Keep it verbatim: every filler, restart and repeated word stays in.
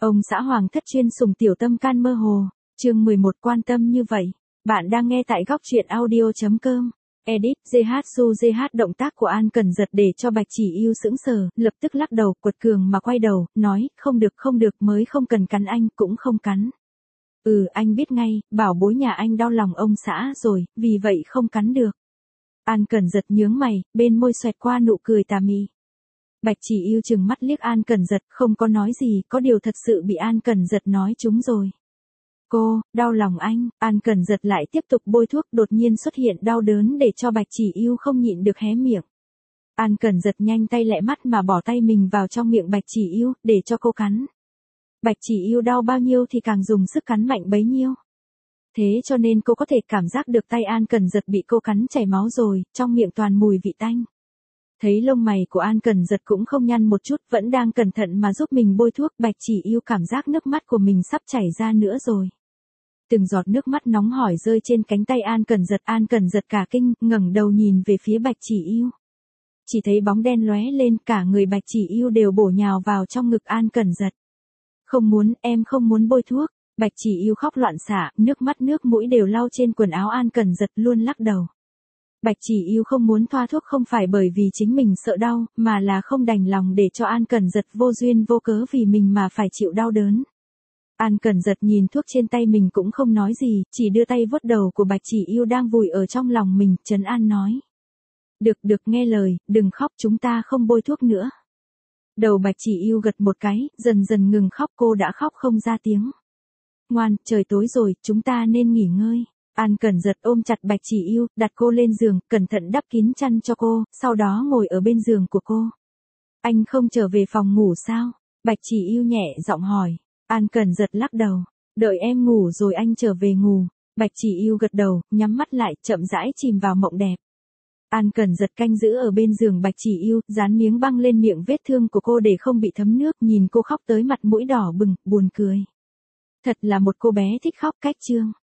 Ông xã Hoàng thất chuyên sủng tiểu tâm can mơ hồ, chương mười một quan tâm như vậy. Bạn đang nghe tại góc truyện audio chấm com. Edit, giê hát su giê hát động tác của An Cẩn Giật để cho Bạch Chỉ Yêu sững sờ, lập tức lắc đầu, quật cường mà quay đầu, nói, không được không được mới không cần cắn anh, cũng không cắn. Ừ, anh biết ngay, bảo bối nhà anh đau lòng ông xã rồi, vì vậy không cắn được. An Cẩn Giật nhướng mày, bên môi xoẹt qua nụ cười tà mị. Bạch Chỉ Yêu chừng mắt liếc An Cẩn Giật, không có nói gì, có điều thật sự bị An Cẩn Giật nói trúng rồi. Cô, đau lòng anh, An Cẩn Giật lại tiếp tục bôi thuốc, đột nhiên xuất hiện đau đớn để cho Bạch Chỉ Yêu không nhịn được hé miệng. An Cẩn Giật nhanh tay lẹ mắt mà bỏ tay mình vào trong miệng Bạch Chỉ Yêu, để cho cô cắn. Bạch Chỉ Yêu đau bao nhiêu thì càng dùng sức cắn mạnh bấy nhiêu. Thế cho nên cô có thể cảm giác được tay An Cẩn Giật bị cô cắn chảy máu rồi, trong miệng toàn mùi vị tanh. Thấy lông mày của An Cẩn Giật cũng không nhăn một chút, vẫn đang cẩn thận mà giúp mình bôi thuốc, Bạch Chỉ Yêu cảm giác nước mắt của mình sắp chảy ra nữa rồi. Từng giọt nước mắt nóng hổi rơi trên cánh tay An Cẩn Giật, An Cẩn Giật cả kinh, ngẩng đầu nhìn về phía Bạch Chỉ Yêu. Chỉ thấy bóng đen lóe lên, cả người Bạch Chỉ Yêu đều bổ nhào vào trong ngực An Cẩn Giật. Không muốn, em không muốn bôi thuốc. Bạch Chỉ Yêu khóc loạn xạ, nước mắt nước mũi đều lau trên quần áo An Cẩn Giật, luôn lắc đầu. Bạch Chỉ Yêu không muốn thoa thuốc không phải bởi vì chính mình sợ đau, mà là không đành lòng để cho An Cẩn Giật vô duyên vô cớ vì mình mà phải chịu đau đớn. An Cẩn Giật nhìn thuốc trên tay mình cũng không nói gì, chỉ đưa tay vuốt đầu của Bạch Chỉ Yêu đang vùi ở trong lòng mình, trấn an nói. Được được, nghe lời, đừng khóc, chúng ta không bôi thuốc nữa. Đầu Bạch Chỉ Yêu gật một cái, dần dần ngừng khóc, cô đã khóc không ra tiếng. Ngoan, trời tối rồi, chúng ta nên nghỉ ngơi. An Cẩn Giật ôm chặt Bạch Chỉ Yêu, đặt cô lên giường, cẩn thận đắp kín chăn cho cô, sau đó ngồi ở bên giường của cô. Anh không trở về phòng ngủ sao? Bạch Chỉ Yêu nhẹ giọng hỏi. An Cẩn Giật lắc đầu. Đợi em ngủ rồi anh trở về ngủ. Bạch Chỉ Yêu gật đầu, nhắm mắt lại, chậm rãi chìm vào mộng đẹp. An Cẩn Giật canh giữ ở bên giường Bạch Chỉ Yêu, dán miếng băng lên miệng vết thương của cô để không bị thấm nước, nhìn cô khóc tới mặt mũi đỏ bừng, buồn cười. Thật là một cô bé thích khóc cách trương.